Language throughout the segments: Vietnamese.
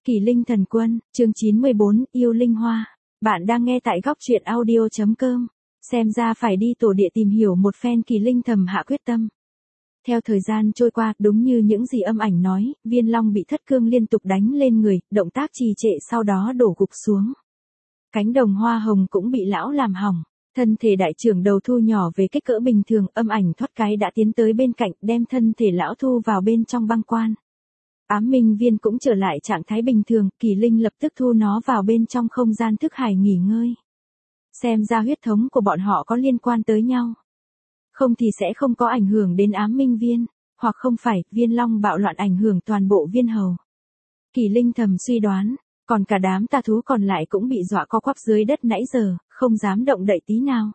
Kỳ Linh Thần Quân, chương 94, yêu linh hoa. Bạn đang nghe tại góc truyện audio.com. Xem ra phải đi tổ địa tìm hiểu một phen. Kỳ Linh thầm hạ quyết tâm. Theo thời gian trôi qua, đúng như những gì âm ảnh nói, Viên Long bị thất cương liên tục đánh lên người, động tác trì trệ sau đó đổ gục xuống. Cánh đồng hoa hồng cũng bị lão làm hỏng. Thân thể đại trưởng đầu thu nhỏ về kích cỡ bình thường, âm ảnh thoát cái đã tiến tới bên cạnh, đem thân thể lão thu vào bên trong băng quan. Ám minh viên cũng trở lại trạng thái bình thường, Kỳ Linh lập tức thu nó vào bên trong không gian thức hải nghỉ ngơi. Xem ra huyết thống của bọn họ có liên quan tới nhau. Không thì sẽ không có ảnh hưởng đến ám minh viên, hoặc không phải, Viên Long bạo loạn ảnh hưởng toàn bộ viên hầu. Kỳ Linh thầm suy đoán, còn cả đám tà thú còn lại cũng bị dọa co quắp dưới đất nãy giờ, không dám động đậy tí nào.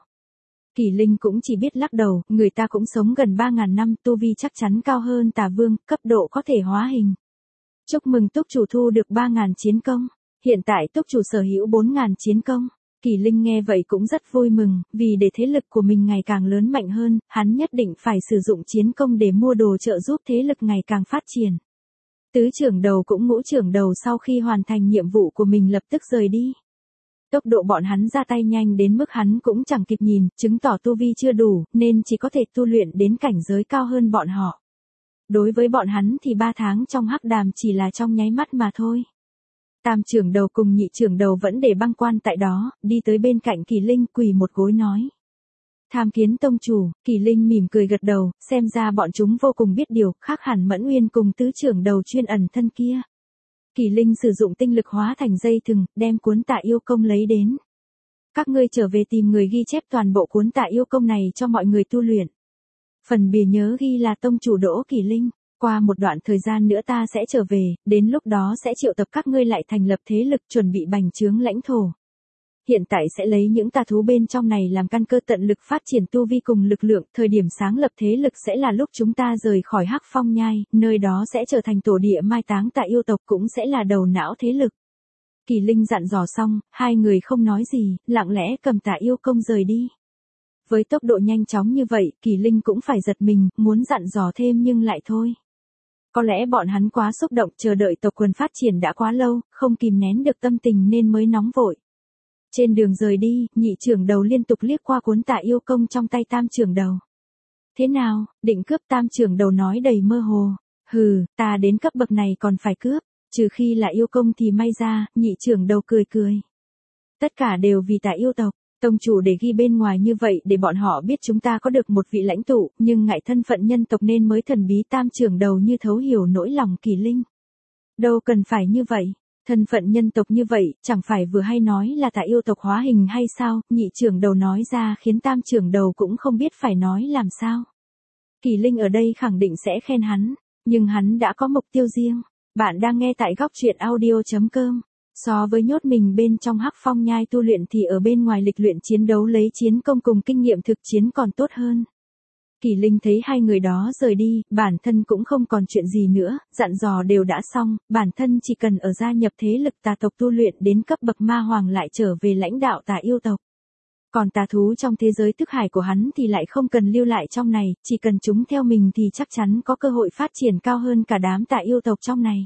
Kỳ Linh cũng chỉ biết lắc đầu, người ta cũng sống gần 3.000 năm, tu vi chắc chắn cao hơn tà vương, cấp độ có thể hóa hình. Chúc mừng túc chủ thu được 3.000 chiến công. Hiện tại túc chủ sở hữu 4.000 chiến công. Kỳ Linh nghe vậy cũng rất vui mừng, vì để thế lực của mình ngày càng lớn mạnh hơn, hắn nhất định phải sử dụng chiến công để mua đồ trợ giúp thế lực ngày càng phát triển. Tứ trưởng đầu cũng ngũ trưởng đầu sau khi hoàn thành nhiệm vụ của mình lập tức rời đi. Tốc độ bọn hắn ra tay nhanh đến mức hắn cũng chẳng kịp nhìn, chứng tỏ tu vi chưa đủ, nên chỉ có thể tu luyện đến cảnh giới cao hơn bọn họ. Đối với bọn hắn thì 3 tháng trong hắc đàm chỉ là trong nháy mắt mà thôi. Tam trưởng đầu cùng nhị trưởng đầu vẫn để băng quan tại đó, đi tới bên cạnh Kỳ Linh quỳ một gối nói. Tham kiến tông chủ. Kỳ Linh mỉm cười gật đầu, xem ra bọn chúng vô cùng biết điều, khác hẳn Mẫn Uyên cùng tứ trưởng đầu chuyên ẩn thân kia. Kỳ Linh sử dụng tinh lực hóa thành dây thừng, đem cuốn tạ yêu công lấy đến. Các ngươi trở về tìm người ghi chép toàn bộ cuốn tạ yêu công này cho mọi người tu luyện. Phần bìa nhớ ghi là tông chủ Đỗ Kỳ Linh. Qua một đoạn thời gian nữa ta sẽ trở về, đến lúc đó sẽ triệu tập các ngươi lại thành lập thế lực chuẩn bị bành trướng lãnh thổ. Hiện tại sẽ lấy những tà thú bên trong này làm căn cơ tận lực phát triển tu vi cùng lực lượng, thời điểm sáng lập thế lực sẽ là lúc chúng ta rời khỏi Hắc Phong Nhai, nơi đó sẽ trở thành tổ địa mai táng tạ yêu tộc cũng sẽ là đầu não thế lực. Kỳ Linh dặn dò xong, hai người không nói gì, lặng lẽ cầm tạ yêu công rời đi. Với tốc độ nhanh chóng như vậy, Kỳ Linh cũng phải giật mình, muốn dặn dò thêm nhưng lại thôi. Có lẽ bọn hắn quá xúc động, chờ đợi tộc quần phát triển đã quá lâu, không kìm nén được tâm tình nên mới nóng vội. Trên đường rời đi, nhị trưởng đầu liên tục liếc qua cuốn tạ yêu công trong tay tam trưởng đầu. Thế nào, định cướp? Tam trưởng đầu nói đầy mơ hồ. Hừ, ta đến cấp bậc này còn phải cướp, trừ khi là yêu công thì may ra, nhị trưởng đầu cười cười. Tất cả đều vì tạ yêu tộc. Tông chủ để ghi bên ngoài như vậy để bọn họ biết chúng ta có được một vị lãnh tụ, nhưng ngại thân phận nhân tộc nên mới thần bí. Tam trưởng đầu như thấu hiểu nỗi lòng Kỳ Linh. Đâu cần phải như vậy, thân phận nhân tộc như vậy, chẳng phải vừa hay nói là tạ yêu tộc hóa hình hay sao? Nhị trưởng đầu nói ra khiến tam trưởng đầu cũng không biết phải nói làm sao. Kỳ Linh ở đây khẳng định sẽ khen hắn, nhưng hắn đã có mục tiêu riêng. Bạn đang nghe tại góc truyện audio.com. So với nhốt mình bên trong Hắc Phong Nhai tu luyện thì ở bên ngoài lịch luyện chiến đấu lấy chiến công cùng kinh nghiệm thực chiến còn tốt hơn. Kỳ Linh thấy hai người đó rời đi, bản thân cũng không còn chuyện gì nữa, dặn dò đều đã xong, bản thân chỉ cần ở gia nhập thế lực tà tộc tu luyện đến cấp bậc ma hoàng lại trở về lãnh đạo tà yêu tộc. Còn tà thú trong thế giới thức hải của hắn thì lại không cần lưu lại trong này, chỉ cần chúng theo mình thì chắc chắn có cơ hội phát triển cao hơn cả đám tà yêu tộc trong này.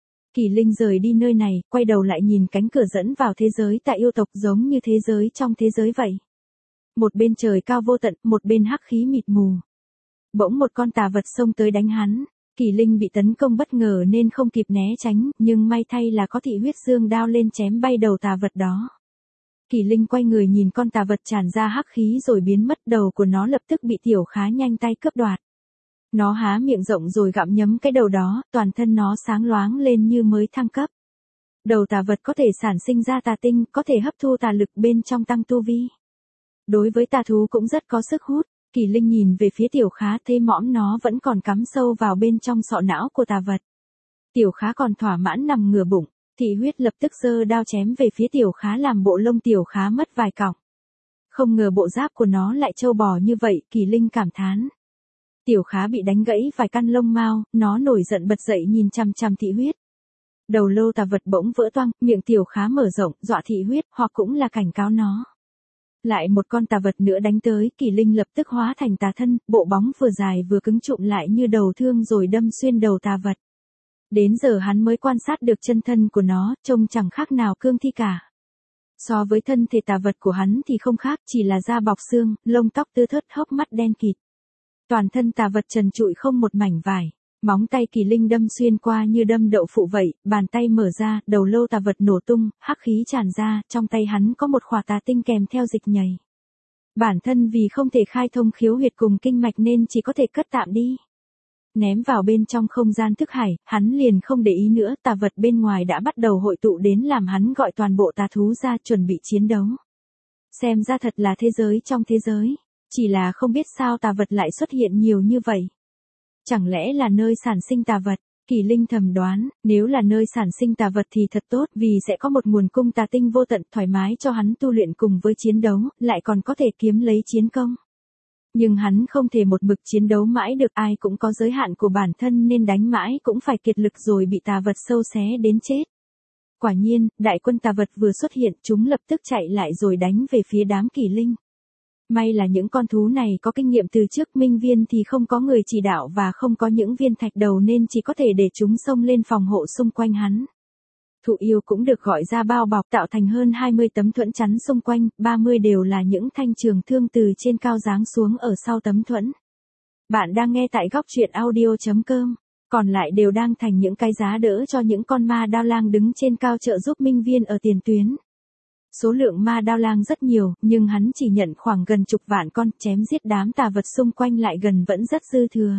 Kỳ Linh rời đi nơi này, quay đầu lại nhìn cánh cửa dẫn vào thế giới tà yêu tộc giống như thế giới trong thế giới vậy. Một bên trời cao vô tận, một bên hắc khí mịt mù. Bỗng một con tà vật xông tới đánh hắn. Kỳ Linh bị tấn công bất ngờ nên không kịp né tránh, nhưng may thay là có thị huyết dương đao lên chém bay đầu tà vật đó. Kỳ Linh quay người nhìn con tà vật tràn ra hắc khí rồi biến mất, đầu của nó lập tức bị Tiểu Khá nhanh tay cướp đoạt. Nó há miệng rộng rồi gặm nhấm cái đầu đó, toàn thân nó sáng loáng lên như mới thăng cấp. Đầu tà vật có thể sản sinh ra tà tinh, có thể hấp thu tà lực bên trong tăng tu vi. Đối với tà thú cũng rất có sức hút. Kỳ Linh nhìn về phía Tiểu Khá thấy mõm nó vẫn còn cắm sâu vào bên trong sọ não của tà vật. Tiểu Khá còn thỏa mãn nằm ngửa bụng, thị huyết lập tức giơ đao chém về phía Tiểu Khá làm bộ lông Tiểu Khá mất vài cọng. Không ngờ bộ giáp của nó lại trâu bò như vậy, Kỳ Linh cảm thán. Tiểu Khá bị đánh gãy vài căn lông mao, nó nổi giận bật dậy nhìn chằm chằm thị huyết. Đầu lâu tà vật bỗng vỡ toang, miệng Tiểu Khá mở rộng, dọa thị huyết, hoặc cũng là cảnh cáo nó. Lại một con tà vật nữa đánh tới, Kỳ Linh lập tức hóa thành tà thân, bộ bóng vừa dài vừa cứng trụm lại như đầu thương rồi đâm xuyên đầu tà vật. Đến giờ hắn mới quan sát được chân thân của nó, trông chẳng khác nào cương thi cả. So với thân thể tà vật của hắn thì không khác, chỉ là da bọc xương, lông tóc tưa thớt, hốc mắt đen kịt. Toàn thân tà vật trần trụi không một mảnh vải. Móng tay kỳ linh đâm xuyên qua như đâm đậu phụ vậy, bàn tay mở ra, đầu lâu tà vật nổ tung, hắc khí tràn ra, trong tay hắn có một khỏa tà tinh kèm theo dịch nhầy. Bản thân vì không thể khai thông khiếu huyệt cùng kinh mạch nên chỉ có thể cất tạm đi. Ném vào bên trong không gian thức hải, hắn liền không để ý nữa, tà vật bên ngoài đã bắt đầu hội tụ đến làm hắn gọi toàn bộ tà thú ra chuẩn bị chiến đấu. Xem ra thật là thế giới trong thế giới, chỉ là không biết sao tà vật lại xuất hiện nhiều như vậy. Chẳng lẽ là nơi sản sinh tà vật? Kỳ Linh thầm đoán, nếu là nơi sản sinh tà vật thì thật tốt vì sẽ có một nguồn cung tà tinh vô tận thoải mái cho hắn tu luyện cùng với chiến đấu, lại còn có thể kiếm lấy chiến công. Nhưng hắn không thể một mực chiến đấu mãi được, ai cũng có giới hạn của bản thân nên đánh mãi cũng phải kiệt lực rồi bị tà vật sâu xé đến chết. Quả nhiên, đại quân tà vật vừa xuất hiện, chúng lập tức chạy lại rồi đánh về phía đám Kỳ Linh. May là những con thú này có kinh nghiệm từ trước, Minh Viên thì không có người chỉ đạo và không có những viên thạch đầu nên chỉ có thể để chúng xông lên phòng hộ xung quanh hắn. Thụ yêu cũng được gọi ra bao bọc tạo thành hơn 20 tấm thuẫn chắn xung quanh, 30 đều là những thanh trường thương từ trên cao giáng xuống ở sau tấm thuẫn. Bạn đang nghe tại góc truyện audio.com, còn lại đều đang thành những cái giá đỡ cho những con ma đao lang đứng trên cao trợ giúp Minh Viên ở tiền tuyến. Số lượng ma đao lang rất nhiều, nhưng hắn chỉ nhận khoảng gần chục vạn con, chém giết đám tà vật xung quanh lại gần vẫn rất dư thừa.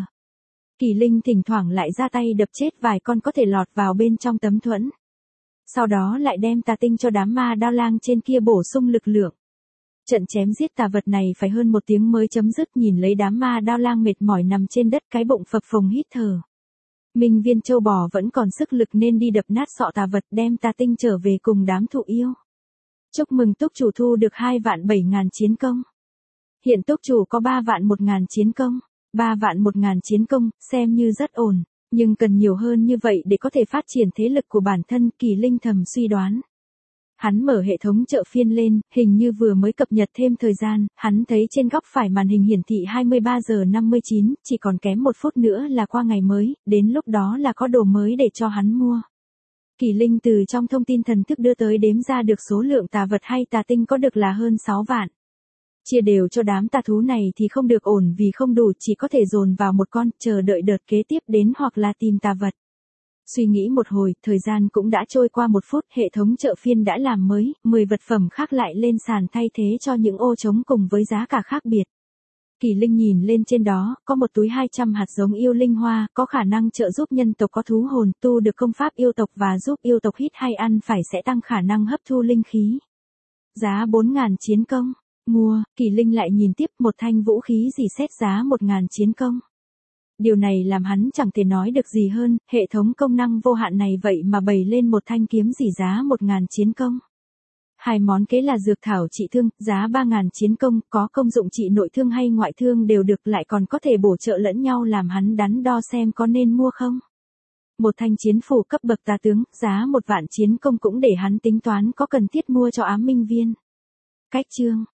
Kỳ Linh thỉnh thoảng lại ra tay đập chết vài con có thể lọt vào bên trong tấm thuẫn. Sau đó lại đem tà tinh cho đám ma đao lang trên kia bổ sung lực lượng. Trận chém giết tà vật này phải hơn 1 tiếng mới chấm dứt, nhìn lấy đám ma đao lang mệt mỏi nằm trên đất, cái bụng phập phồng hít thở. Minh Viên châu bò vẫn còn sức lực nên đi đập nát sọ tà vật, đem tà tinh trở về cùng đám thụ yêu. Chúc mừng túc chủ thu được 2.700.000 chiến công. Hiện túc chủ có 3.100.000 chiến công. 3.100.000 chiến công, xem như rất ổn, nhưng cần nhiều hơn như vậy để có thể phát triển thế lực của bản thân, Kỳ Linh thầm suy đoán. Hắn mở hệ thống chợ phiên lên, hình như vừa mới cập nhật thêm thời gian, hắn thấy trên góc phải màn hình hiển thị 23 giờ 59, chỉ còn kém 1 phút nữa là qua ngày mới, đến lúc đó là có đồ mới để cho hắn mua. Kỳ Linh từ trong thông tin thần thức đưa tới đếm ra được số lượng tà vật hay tà tinh có được là hơn 6 vạn. Chia đều cho đám tà thú này thì không được ổn vì không đủ, chỉ có thể dồn vào một con, chờ đợi đợt kế tiếp đến hoặc là tìm tà vật. Suy nghĩ một hồi, thời gian cũng đã trôi qua 1 phút, hệ thống chợ phiên đã làm mới, 10 vật phẩm khác lại lên sàn thay thế cho những ô trống cùng với giá cả khác biệt. Kỳ Linh nhìn lên trên đó, có một túi 200 hạt giống yêu linh hoa, có khả năng trợ giúp nhân tộc có thú hồn, tu được công pháp yêu tộc và giúp yêu tộc hít hay ăn phải sẽ tăng khả năng hấp thu linh khí. Giá 4.000 chiến công. Mua, Kỳ Linh lại nhìn tiếp, một thanh vũ khí dì xét giá 1.000 chiến công. Điều này làm hắn chẳng thể nói được gì hơn, hệ thống công năng vô hạn này vậy mà bày lên một thanh kiếm dì giá 1.000 chiến công. 2 món kế là dược thảo trị thương, giá 3.000 chiến công, có công dụng trị nội thương hay ngoại thương đều được, lại còn có thể bổ trợ lẫn nhau làm hắn đắn đo xem có nên mua không. Một thanh chiến phủ cấp bậc tà tướng, giá 1 vạn chiến công cũng để hắn tính toán có cần thiết mua cho ám minh viên. Cách chương